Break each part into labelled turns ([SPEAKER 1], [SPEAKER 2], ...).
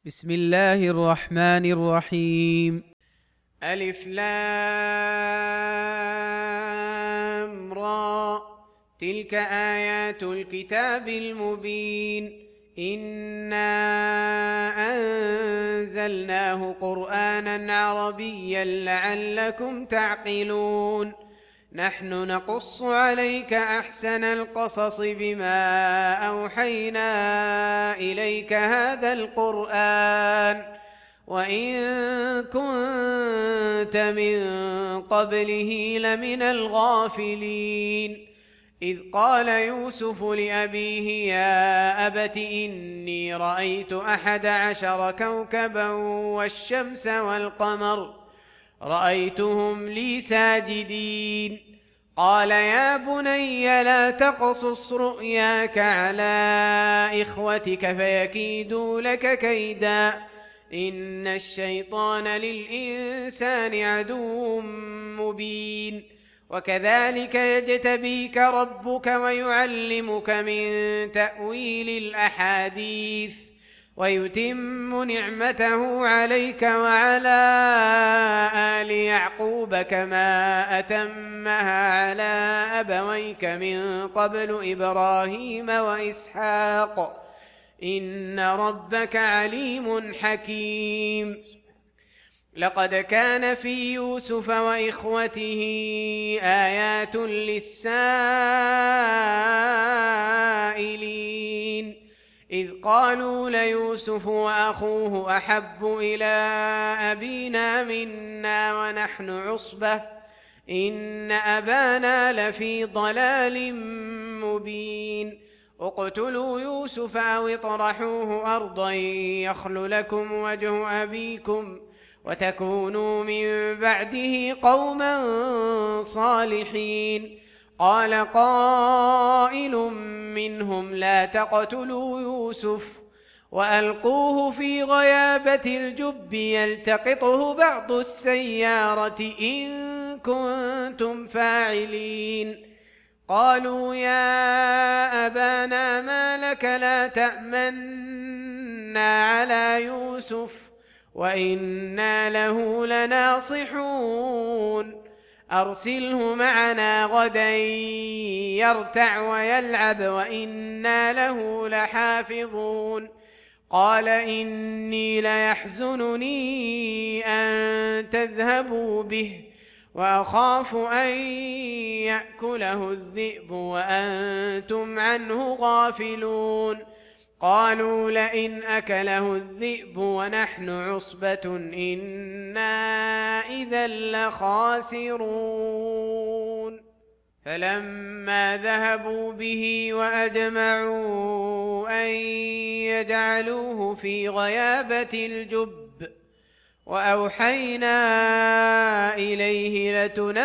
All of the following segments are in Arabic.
[SPEAKER 1] بسم الله الرحمن الرحيم.
[SPEAKER 2] ألف لام را تلك آيات الكتاب المبين إنا أنزلناه قرآنا عربيا لعلكم تعقلون نحن نقص عليك أحسن القصص بما أوحينا إليك هذا القرآن وإن كنت من قبله لمن الغافلين إذ قال يوسف لأبيه يا أبت إني رأيت 11 كوكبا والشمس والقمر رأيتهم لي ساجدين قال يا بني لا تقصص رؤياك على إخوتك فيكيدوا لك كيدا إن الشيطان للإنسان عدو مبين وكذلك يجتبيك ربك ويعلمك من تأويل الأحاديث ويتم نعمته عليك وعلى آل يعقوب كما أتمها على أبويك من قبل إبراهيم وإسحاق إن ربك عليم حكيم لقد كان في يوسف وإخوته آيات للسائلين إذ قالوا ليوسف وأخوه أحب إلى أبينا منا ونحن عصبة إن أبانا لفي ضلال مبين اقتلوا يوسف أو اطرحوه أرضا يخل لكم وجه أبيكم وتكونوا من بعده قوما صالحين قال قائل منهم لا تقتلوا يوسف وألقوه في غيابة الجب يلتقطه بعض السيارة إن كنتم فاعلين قالوا يا أبانا ما لك لا تأمنا على يوسف وإنا له لناصحون أرسله معنا غدا يرتع ويلعب وإنا له لحافظون قال إني ليحزنني أن تذهبوا به وأخاف أن يأكله الذئب وأنتم عنه غافلون قالوا لئن أكله الذئب ونحن عصبة إنا إذا لخاسرون فلما ذهبوا به وأجمعوا أن يجعلوه في غيابة الجب وأوحينا إليه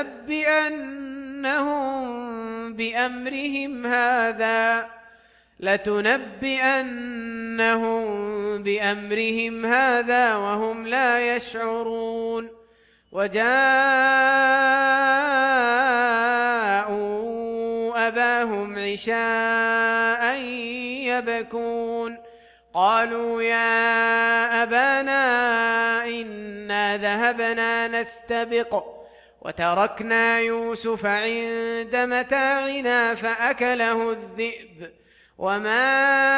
[SPEAKER 2] لتنبئنهم بأمرهم هذا وهم لا يشعرون وجاءوا أباهم عشاء يبكون قالوا يا أبانا إنا ذهبنا نستبق وتركنا يوسف عند متاعنا فأكله الذئب وما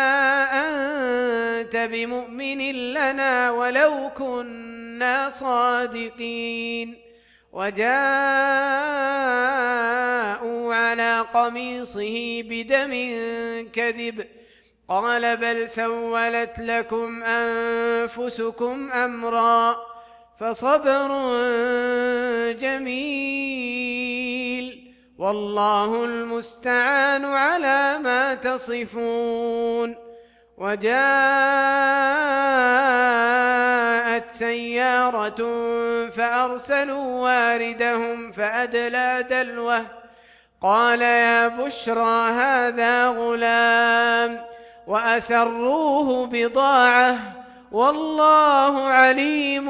[SPEAKER 2] أنت بمؤمن لنا ولو كنا صادقين وجاءوا على قميصه بدم كذب قال بل سولت لكم أنفسكم أمرا فصبر جميل والله المستعان على ما تصفون وجاءت سيارة فأرسلوا واردهم فأدلى دلوه قال يا بشرى هذا غلام وأسروه بضاعة والله عليم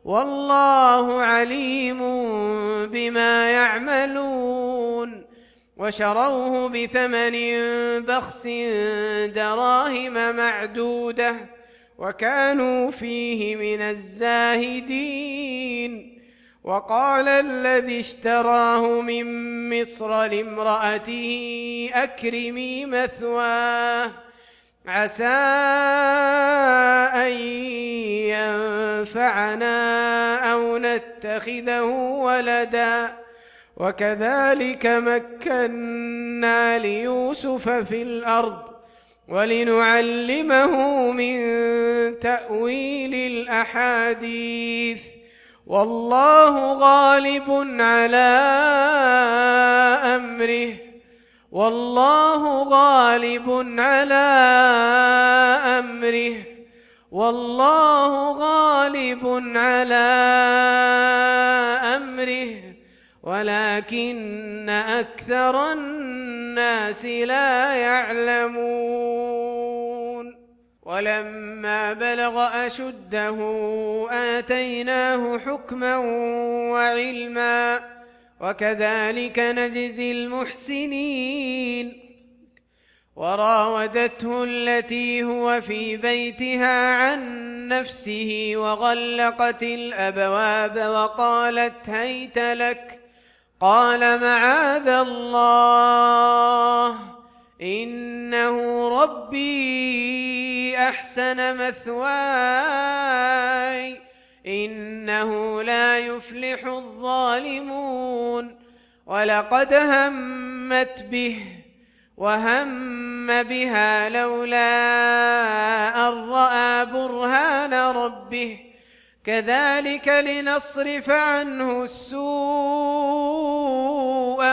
[SPEAKER 2] بما يعملون وشروه بثمن بخس دراهم معدودة وكانوا فيه من الزاهدين. وقال الذي اشتراه من مصر لامرأته أكرمي مثواه عسى أن ينفعنا أو نتخذه ولدا وكذلك مكنا ليوسف في الأرض ولنعلمه من تأويل الأحاديث والله غالب على أمره ولكن أكثر الناس لا يعلمون. ولما بلغ أشده آتيناه حكما وعلما وكذلك نجزي المحسنين. وراودته التي هو في بيتها عن نفسه وغلقت الأبواب وقالت هيت لك قال معاذ الله إنه ربي أحسن مثواي إنه لا يفلح الظالمون. ولقد همت به وهم بها لولا أن رأى برهان ربه كذلك لنصرف عنه السوء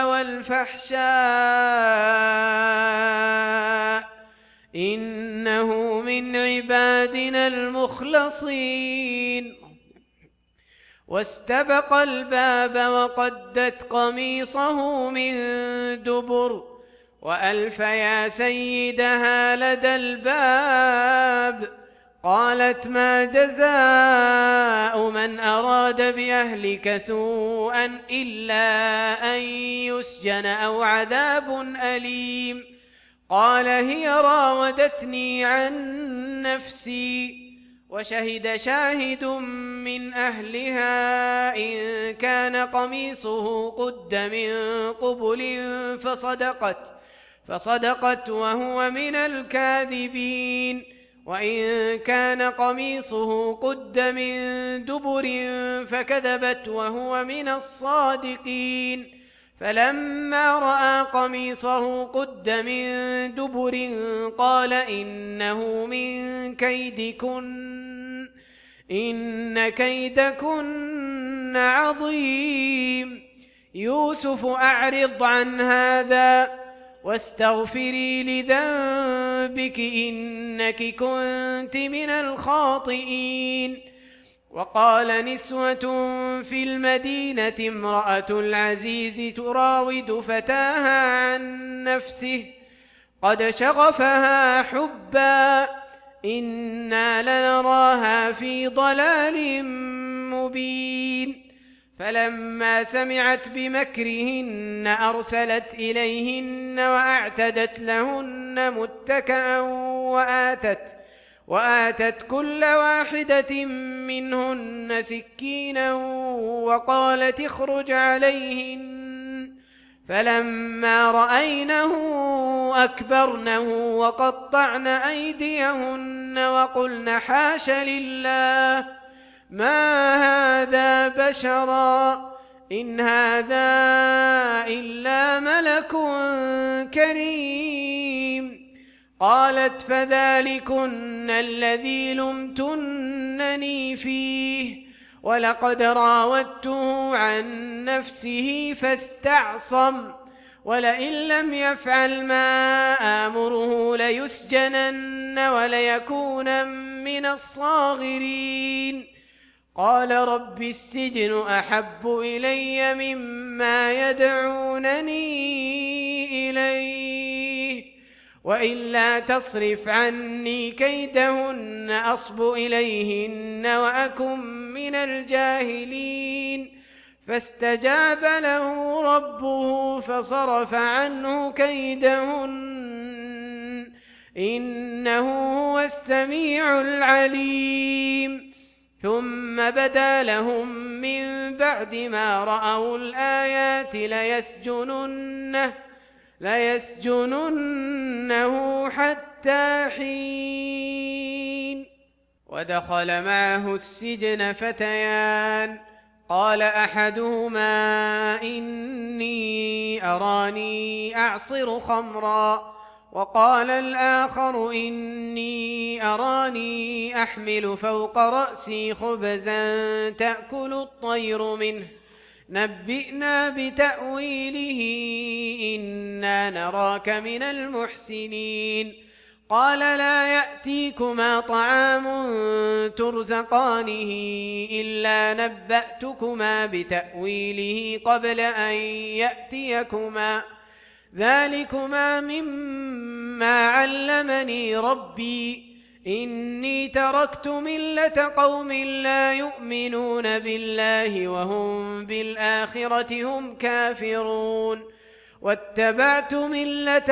[SPEAKER 2] والفحشاء إنه من عبادنا المخلصين. واستبق الباب وقدت قميصه من دبر وألف يا سيدها لدى الباب قالت ما جزاء من أراد بأهلك سوءا إلا أن يسجن أو عذاب أليم. قال هي راودتني عن نفسي. وشهد شاهد من أهلها إن كان قميصه قد من قبل فصدقت وهو من الكاذبين وإن كان قميصه قد من دبر فكذبت وهو من الصادقين. فلما رأى قميصه قد من دبر قال إنه من كيدكن إن كيدكن عظيم. يوسف أعرض عن هذا واستغفري لذنبك إنك كنت من الخاطئين. وقال نسوة في المدينة امرأة العزيز تراود فتاها عن نفسه قد شغفها حبا إنا لنراها في ضلال مبين. فلما سمعت بمكرهن أرسلت إليهن وأعتدت لهن متكئا وآتت كل واحدة منهن سكينا وقالت اخرج عليهن. فلما رأينه أكبرنه وقطعن أيديهن وقلن حاش لله ما هذا بشرا إن هذا إلا ملك كريم. قالت فذلكن الذي لمتنني فيه ولقد راودته عن نفسه فاستعصم ولئن لم يفعل ما آمره ليسجنن وليكون من الصاغرين. قال رب السجن أحب إلي مما يدعونني إليه وإلا تصرف عني كيدهن أصب إليهن وأكن من الجاهلين. فاستجاب له ربه فصرف عنه كيدهن إنه هو السميع العليم. ثم بدا لهم من بعد ما رأوا الآيات ليسجننه حتى حين. ودخل معه السجن فتيان، قال أحدهما إني أراني أعصر خمرا، وقال الآخر إني أراني أحمل فوق رأسي خبزا تأكل الطير منه نبئنا بتأويله إنا نراك من المحسنين. قال لا يأتيكما طعام ترزقانه إلا نبأتكما بتأويله قبل أن يأتيكما ذلكما مما علمني ربي إني تركت ملة قوم لا يؤمنون بالله وهم بالآخرة هم كافرون واتبعت ملة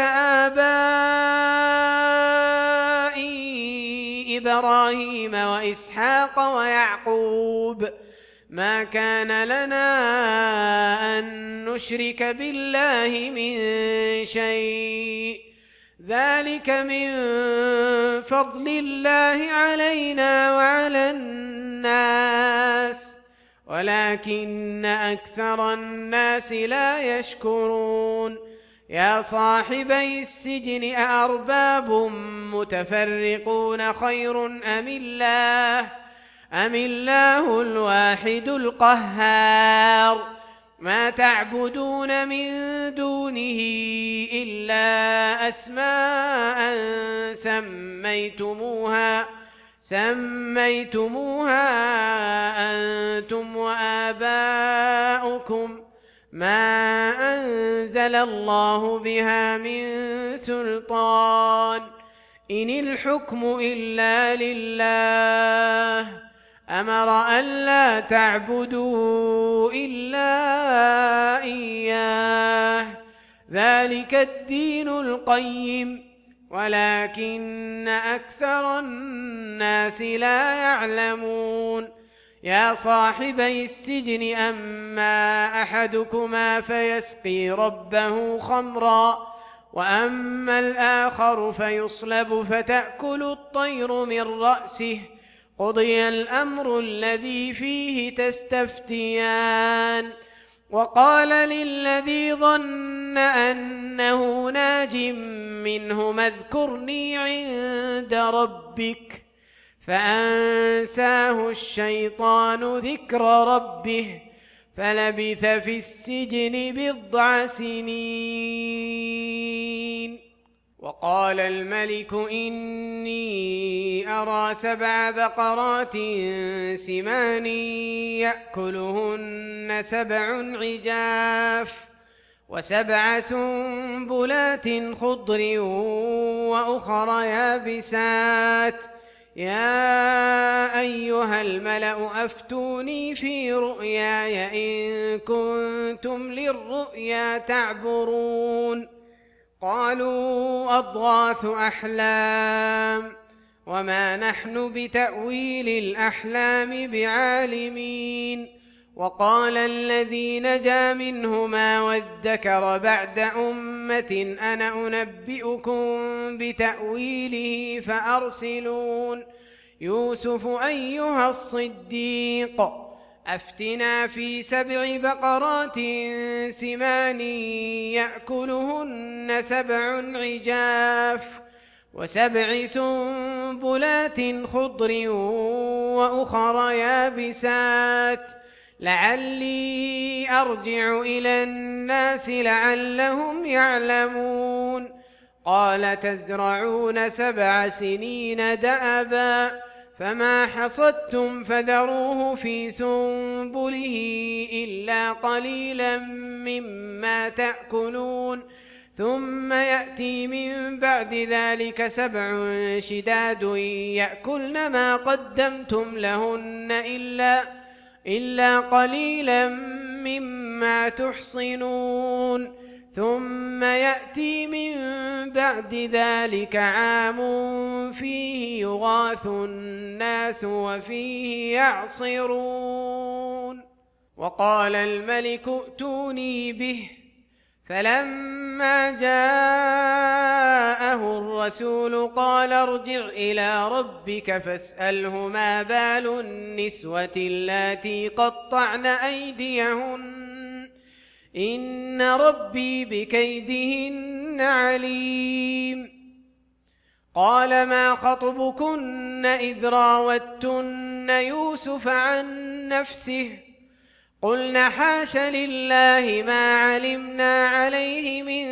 [SPEAKER 2] آبائي إبراهيم وإسحاق ويعقوب ما كان لنا أن نشرك بالله من شيء ذلك من فضل الله علينا وعلى الناس ولكن أكثر الناس لا يشكرون. يا صاحبي السجن أأرباب متفرقون خير أم الله الواحد القهار. ما تعبدون من دونه إلا أسماء سميتموها أنتم وآباؤكم ما أنزل الله بها من سلطان إن الحكم إلا لله أمر ألا تعبدوا إلا إياه ذلك الدين القيم ولكن أكثر الناس لا يعلمون. يا صاحبي السجن أما أحدكما فيسقي ربه خمرا وأما الآخر فيصلب فتأكل الطير من رأسه قضي الأمر الذي فيه تستفتيان. وقال للذي ظن أنه ناج منهما اذكرني عند ربك فأنساه الشيطان ذكر ربه فلبث في السجن 10 سنين. وقال الملك إني أرى 7 بقرات سمان يأكلهن 7 عجاف و7 سنبلات خضر وأخر يابسات يا أيها الملأ أفتوني في رؤياي إن كنتم للرؤيا تعبرون. قالوا أضغاث أحلام وما نحن بتأويل الأحلام بعالمين. وقال الذي نجا منهما وادكر بعد أمة أنا أنبئكم بتأويله فأرسلون. يوسف أيها الصديق أفتنا في 7 بقرات سمان يأكلهن 7 عجاف و7 سنبلات خضر وأخر يابسات لعلي أرجع إلى الناس لعلهم يعلمون. قال تزرعون 7 سنين دأبا فما حصدتم فذروه في سنبله إلا قليلا مما تأكلون ثم يأتي من بعد ذلك 7 شداد يأكلن ما قدمتم لهن إلا قليلا مما تحصنون ثم يأتي من بعد ذلك عام فيه يغاث الناس وفيه يعصرون وقال الملك ائتوني به فلما جاءه الرسول قال ارجع إلى ربك فاسأله ما بال النسوة اللاتي قطعن أيديهن إن ربي بكيدهن عليم قال ما خطبكن إذ راوتن يوسف عن نفسه قلنا حاش لله ما علمنا عليه من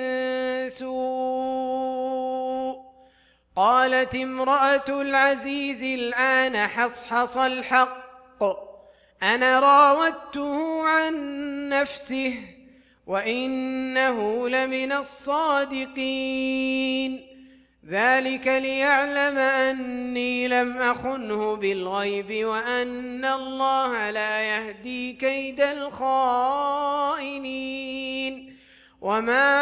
[SPEAKER 2] سوء قالت امرأة العزيز الآن حصحص الحق أنا راودته عن نفسه وإنه لمن الصادقين ذلك ليعلم أني لم أخنه بالغيب وأن الله لا يهدي كيد الخائنين وما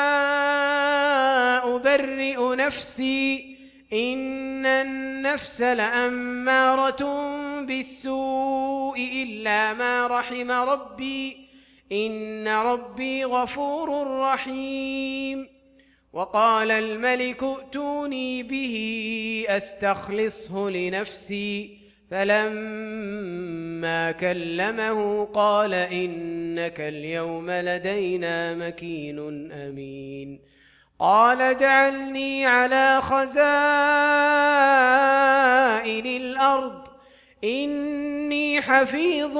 [SPEAKER 2] أبرئ نفسي إن النفس لأمارة بالسوء إلا ما رحم ربي إن ربي غفور رحيم وقال الملك ائتوني به أستخلصه لنفسي فلما كلمه قال إنك اليوم لدينا مكين أمين قال اجعلني على خزائن الأرض إني حفيظ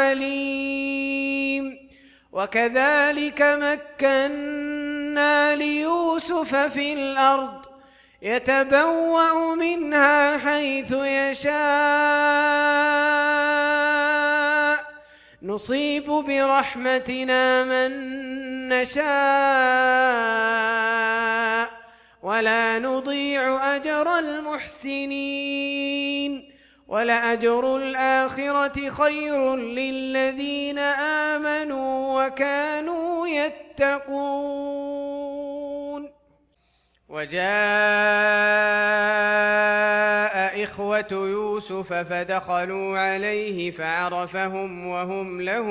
[SPEAKER 2] عليم وكذلك مكنا ليوسف في الأرض يتبوأ منها حيث يشاء نصيب برحمتنا من نشاء ولا نضيع أجر المحسنين ولأجر الآخرة خير للذين آمنوا وكانوا يتقون وجاء إخوة يوسف فدخلوا عليه فعرفهم وهم له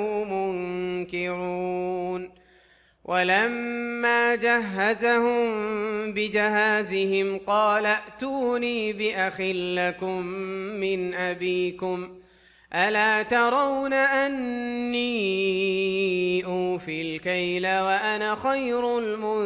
[SPEAKER 2] منكرون ولما جهزهم بجهازهم قال ائتوني بأخ لكم من أبيكم ألا ترون أني أوفي الكيل وأنا خير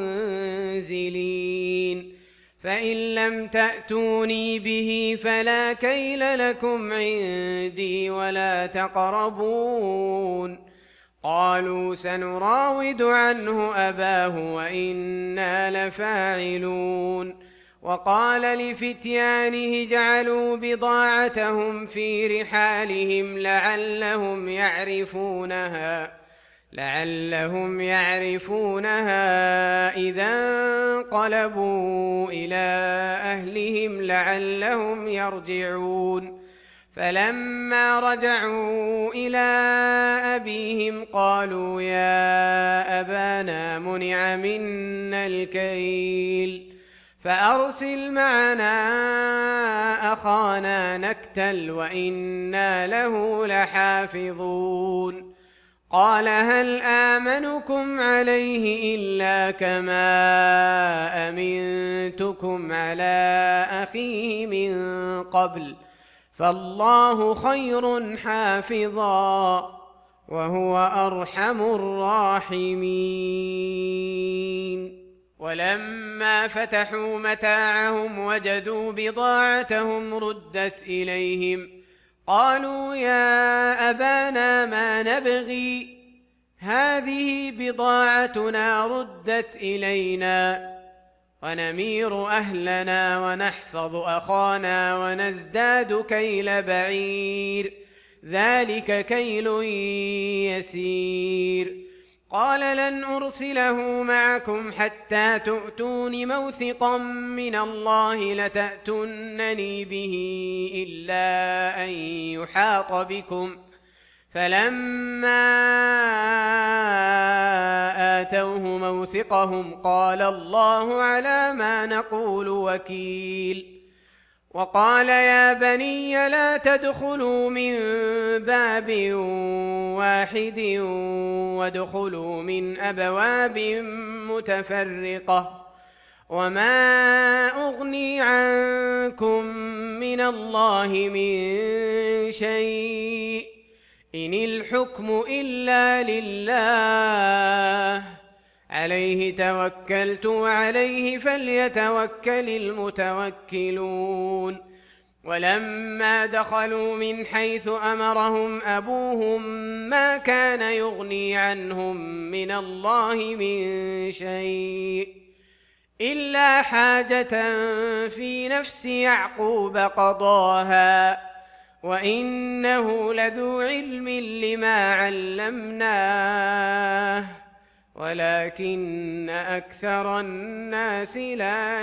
[SPEAKER 2] المنزلين فإن لم تأتوني به فلا كيل لكم عندي ولا تقربون قالوا سنراود عنه أباه وإنا لفاعلون وقال لفتيانه اجعلوا بضاعتهم في رحالهم لعلهم يعرفونها إذا انقلبوا إلى أهلهم لعلهم يرجعون فلما رجعوا إلى أبيهم قالوا يا أبانا منع منا الكيل فأرسل معنا أخانا نكتل وإنا له لحافظون قال هل آمنكم عليه إلا كما أمنتكم على أخيه من قبل فالله خير حافظا وهو أرحم الراحمين ولما فتحوا متاعهم وجدوا بضاعتهم ردت إليهم قالوا يا أبانا ما نبغي هذه بضاعتنا ردت إلينا ونمير أهلنا ونحفظ أخانا ونزداد كيل بعير ذلك كيل يسير قال لن أرسله معكم حتى تؤتون موثقا من الله لتأتونني به إلا أن يحاط بكم فلما آتوه موثقهم قال الله على ما نقول وكيل. وقال يا بني لا تدخلوا من باب واحد وادخلوا من أبواب متفرقة وما أغني عنكم من الله من شيء إن الحكم إلا لله عليه توكلت وعليه فليتوكل المتوكلون. ولما دخلوا من حيث أمرهم أبوهم ما كان يغني عنهم من الله من شيء إلا حاجة في نفس يعقوب قضاها وإنه لذو علم لما علمناه ولكن أكثر الناس لا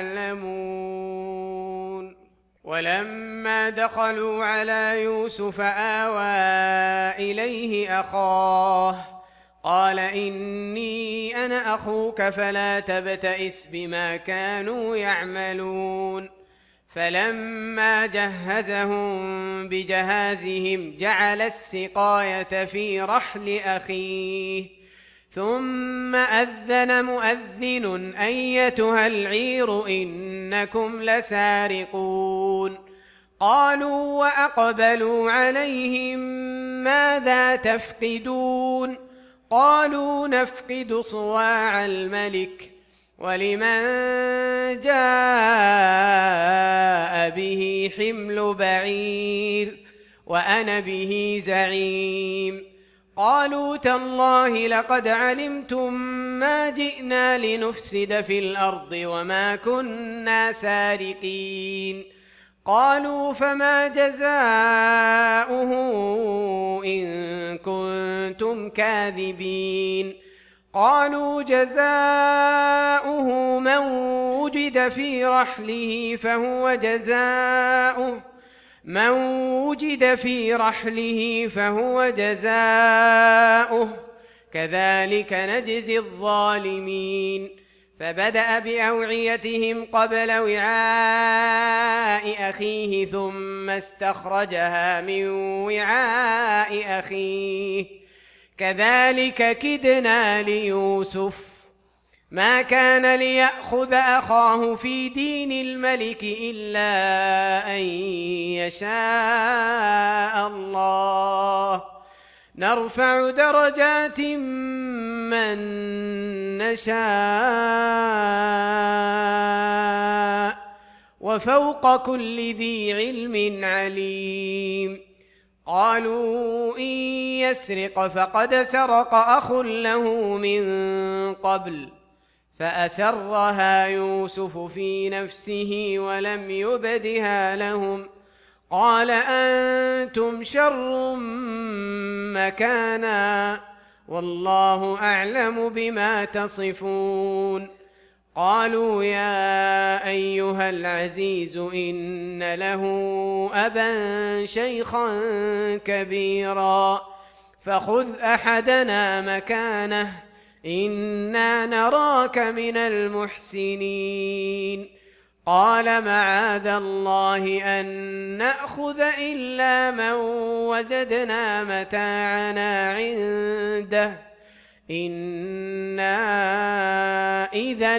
[SPEAKER 2] يعلمون. ولما دخلوا على يوسف آوى إليه أخاه قال إني أنا أخوك فلا تبتئس بما كانوا يعملون. فلما جهزهم بجهازهم جعل السقاية في رحل أخيه ثم أذن مؤذن أيتها العير إنكم لسارقون. قالوا وأقبلوا عليهم ماذا تفقدون قالوا نفقد صواع الملك ولمن جاء به حمل بعير وأنا به زعيم. قالوا تالله لقد علمتم ما جئنا لنفسد في الأرض وما كنا سارقين. قالوا فما جزاؤه إن كنتم كاذبين. قالوا جزاؤه من وجد في رحله فهو جزاؤه كذلك نجزي الظالمين. فبدأ بأوعيتهم قبل وعاء أخيه ثم استخرجها من وعاء أخيه كذلك كدنا ليوسف ما كان ليأخذ أخاه في دين الملك إلا أن يشاء الله نرفع درجات من نشاء وفوق كل ذي علم عليم. قالوا إن يسرق فقد سرق أخ له من قبل فأسرها يوسف في نفسه ولم يبدها لهم قال أنتم شر مكانا والله أعلم بما تصفون. قالوا يا أيها العزيز إن له أبا شيخا كبيرا فخذ أحدنا مكانه إنا نراك من المحسنين. قال معاذ الله أن نأخذ إلا من وجدنا متاعنا عنده إنا إذا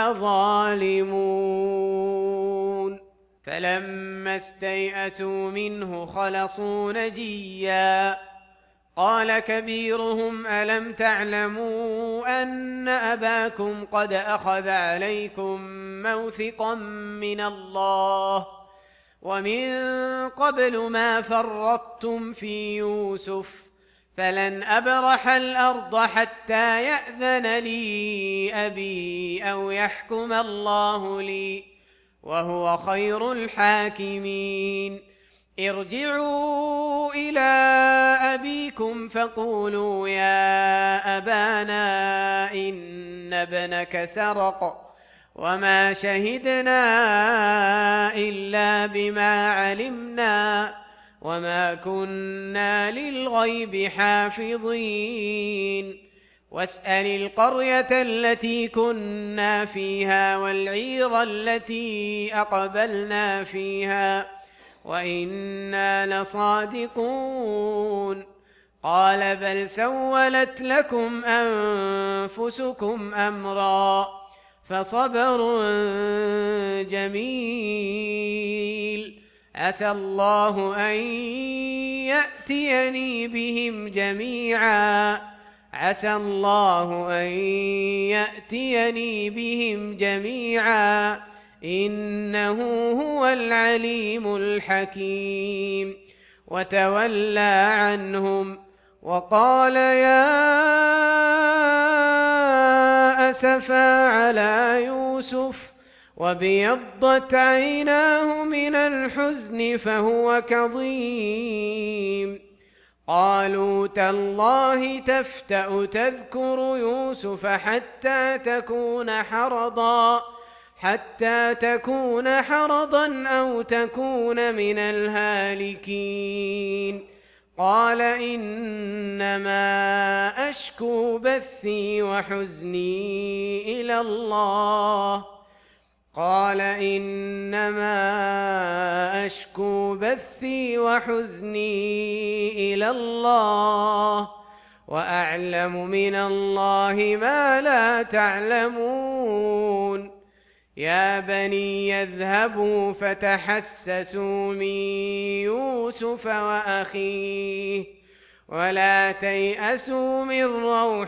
[SPEAKER 2] لظالمون. فلما استيئسوا منه خلصوا نجيا قال كبيرهم ألم تعلموا أن أباكم قد أخذ عليكم موثقا من الله ومن قبل ما فرطتم في يوسف فلن أبرح الأرض حتى يأذن لي أبي أو يحكم الله لي وهو خير الحاكمين. ارجعوا إلى أبيكم فقولوا يا أبانا إن ابنك سرق وما شهدنا إلا بما علمنا وما كنا للغيب حافظين واسأل القرية التي كنا فيها والعير التي أقبلنا فيها وإنا لصادقون قال بل سولت لكم أنفسكم أمرا فصبر جميل عسى الله أن يأتيني بهم جميعا عسى الله أن يأتيني بهم جميعا إنه هو العليم الحكيم وتولى عنهم وقال يا أسفا على يوسف وابيضت عيناه من الحزن فهو كظيم قالوا تالله تفتأ تذكر يوسف حتى تكون حرضا أو تكون من الهالكين قال إنما أشكو بثي وحزني إلى الله وأعلم من الله ما لا تعلمون يا بني يذهبوا فتحسسوا من يوسف وأخيه ولا تيأسوا من روح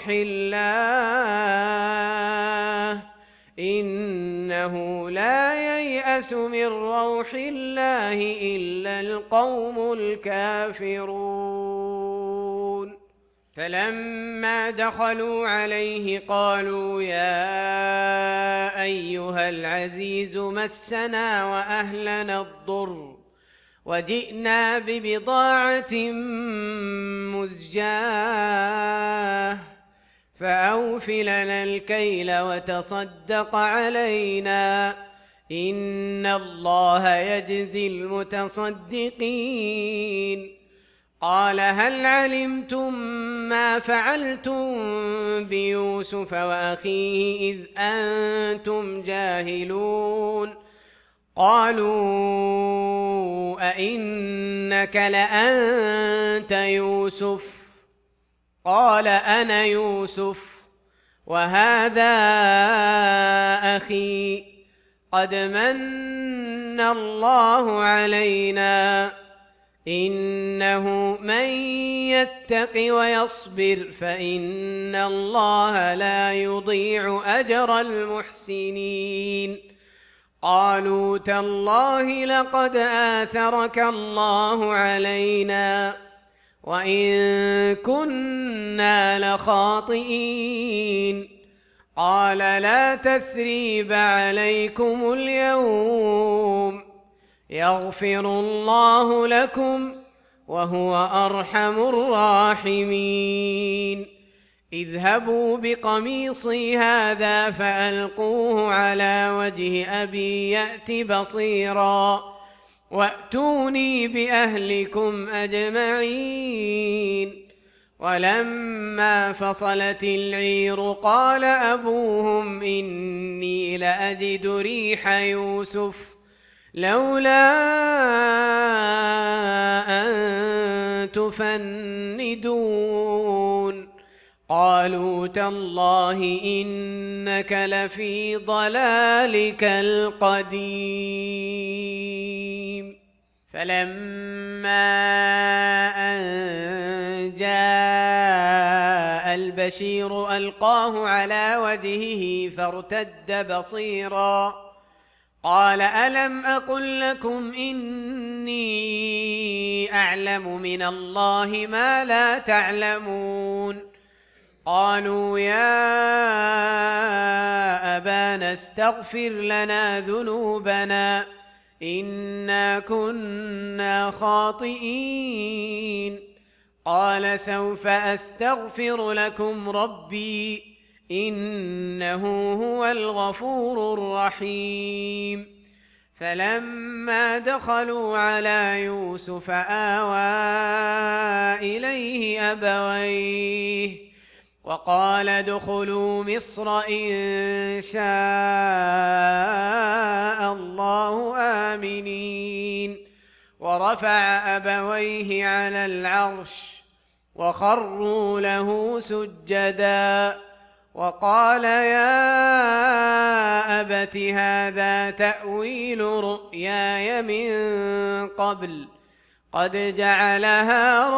[SPEAKER 2] الله إنه لا ييأس من روح الله إلا القوم الكافرون فلما دخلوا عليه قالوا يا أيها العزيز مسنا وأهلنا الضر وجئنا ببضاعة مزجاة فأوف لنا الكيل وتصدق علينا إن الله يجزي المتصدقين قال هل علمتم ما فعلتم بيوسف وأخيه إذ أنتم جاهلون قالوا أئنك لأنت يوسف قال أنا يوسف وهذا أخي قد من الله علينا إنه من يتق ويصبر فإن الله لا يضيع أجر المحسنين قالوا تالله لقد آثرك الله علينا وإن كنا لخاطئين قال لا تثريب عليكم اليوم يغفر الله لكم وهو أرحم الراحمين اذهبوا بقميصي هذا فألقوه على وجه أبي يأت بصيرا وأتوني بأهلكم أجمعين ولما فصلت العير قال أبوهم إني لأجد ريح يوسف لولا أن تفندون قالوا تالله إنك لفي ضلالك القديم فلما أن جاء البشير ألقاه على وجهه فارتد بصيرا قال ألم أقل لكم إني أعلم من الله ما لا تعلمون قالوا يا أبانا استغفر لنا ذنوبنا إنا كنا خاطئين قال سوف أستغفر لكم ربي إنه هو الغفور الرحيم فلما دخلوا على يوسف آوى إليه أبويه وقال ادخلوا مصر إن شاء الله آمنين ورفع أبويه على العرش وخروا له سجدا وقال يا أبت هذا تأويل رؤياي من قبل قد جعلها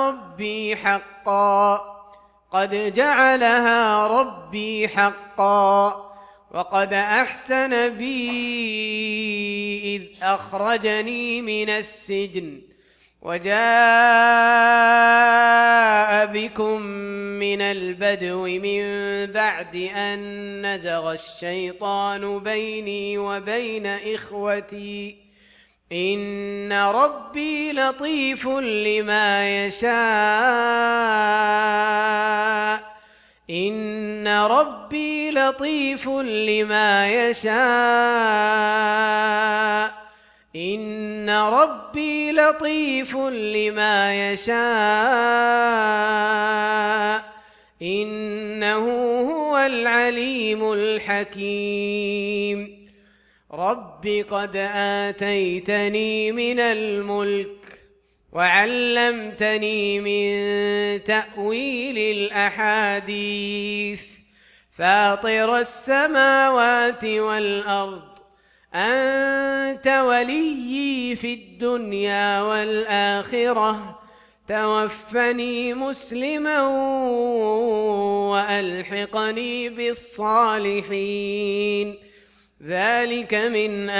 [SPEAKER 2] ربي حقا وقد أحسن بي إذ أخرجني من السجن وجاء بكم من البدو من بعد أن نزغ الشيطان بيني وبين إخوتي إن ربي لطيف لما يشاء إنه هو العليم الحكيم رب قد آتيتني من الملك وعلمتني من تأويل الأحاديث فاطر السماوات والأرض أنت وليي في الدنيا والآخرة توفني مسلما وألحقني بالصالحين ذلك من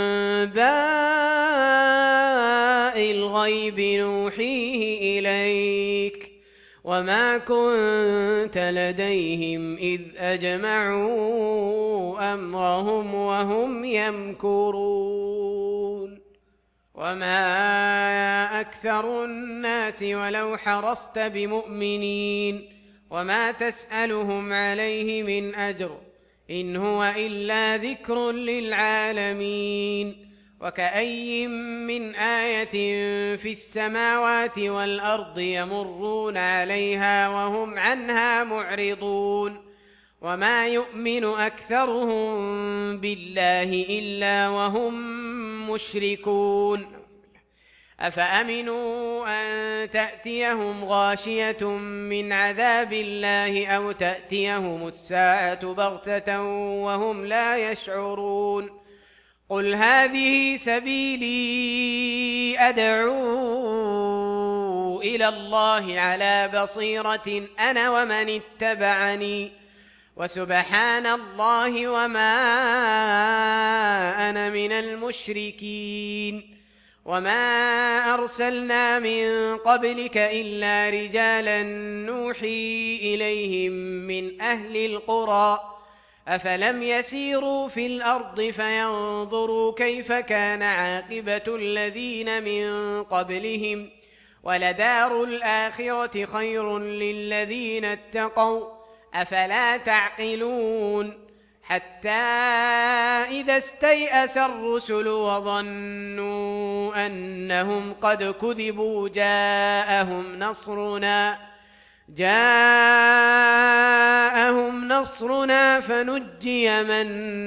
[SPEAKER 2] أنباء الغيب نوحيه إليك وما كنت لديهم إذ أجمعوا أمرهم وهم يمكرون وما أكثر الناس ولو حرصت بمؤمنين وما تسألهم عليه من أجر إن هو إلا ذكر للعالمين وكأي من آية في السماوات والأرض يمرون عليها وهم عنها معرضون وما يؤمن أكثرهم بالله إلا وهم مشركون أفأمنوا أن تأتيهم غاشية من عذاب الله أو تأتيهم الساعة بغتة وهم لا يشعرون قل هذه سبيلي أدعو إلى الله على بصيرة أنا ومن اتبعني وسبحان الله وما أنا من المشركين وما أرسلنا من قبلك إلا رجالا نوحي إليهم من أهل القرى أفلم يسيروا في الأرض فينظروا كيف كان عاقبة الذين من قبلهم ولدار الآخرة خير للذين اتقوا أفلا تعقلون حتى إذا استيأس الرسل وظنوا أنهم قد كذبوا جاءهم نصرنا فنجي من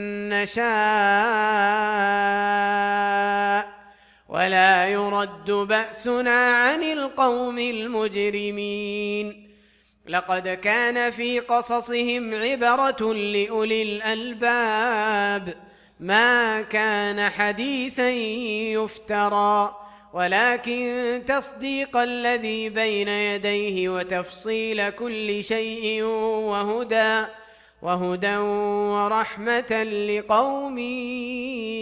[SPEAKER 2] نشاء ولا يرد بأسنا عن القوم المجرمين لقد كان في قصصهم عبرة لأولي الألباب ما كان حديثا يفترى ولكن تصديق الذي بين يديه وتفصيل كل شيء وهدى ورحمة لقوم